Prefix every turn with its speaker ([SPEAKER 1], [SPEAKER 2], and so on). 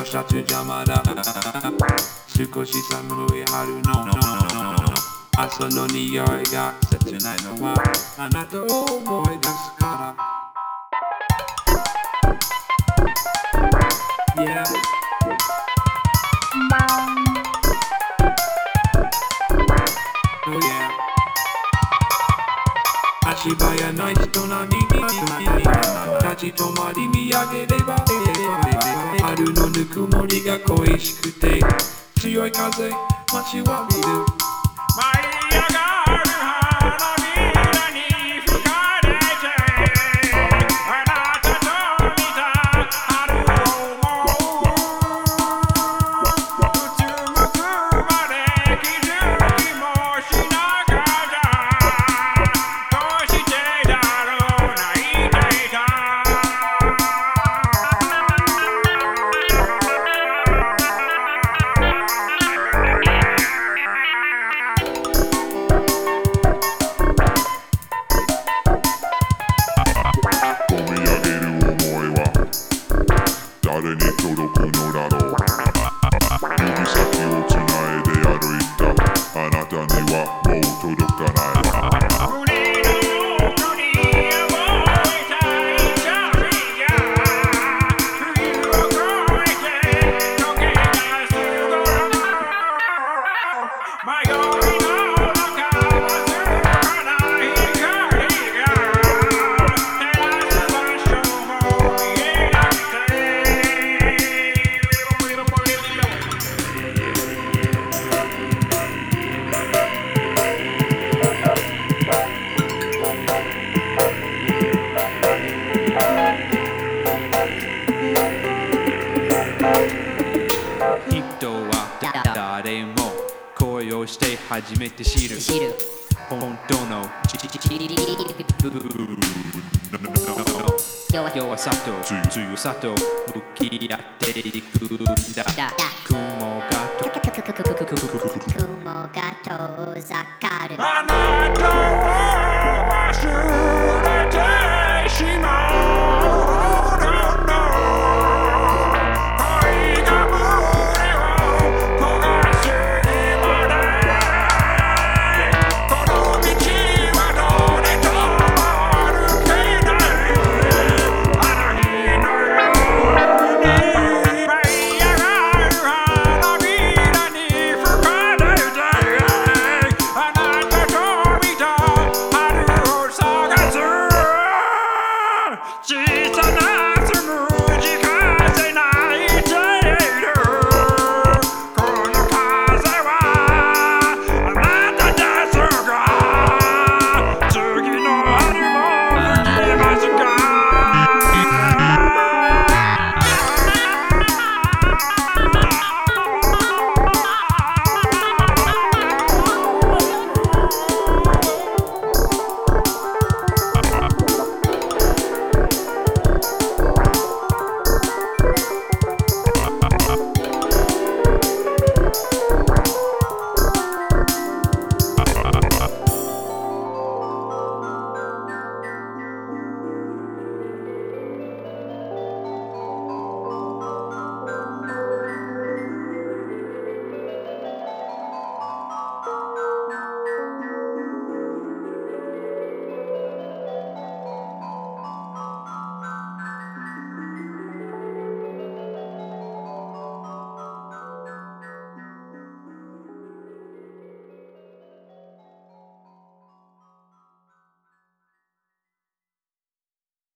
[SPEAKER 1] のシャツ邪魔だ。少し寒い春の朝の匂いが切ないのはあなたを思い出すから。Yeah. Oh yeah. 足早な人並み立ち止まり見上げれば春のぬくもりが恋しくて強い風待ちわびる。舞い上がる花びらに吹かれてあなたと見た春を思う。うつむくまで気づきもしなかったどうしてだろう泣いていた。
[SPEAKER 2] 誰に届くのだろう。指先をつないで歩いたあなたにはもう届かない。
[SPEAKER 1] 国の奥に動いたいチャリが冬を越えて溶け出す頃迷いの中わずかな光が照らす場所も見えなくて。
[SPEAKER 3] 人は誰も恋をして初めて知る本当の弱さと強さと向き合っていくんだ。雲が遠ざかる。
[SPEAKER 1] あなたを忘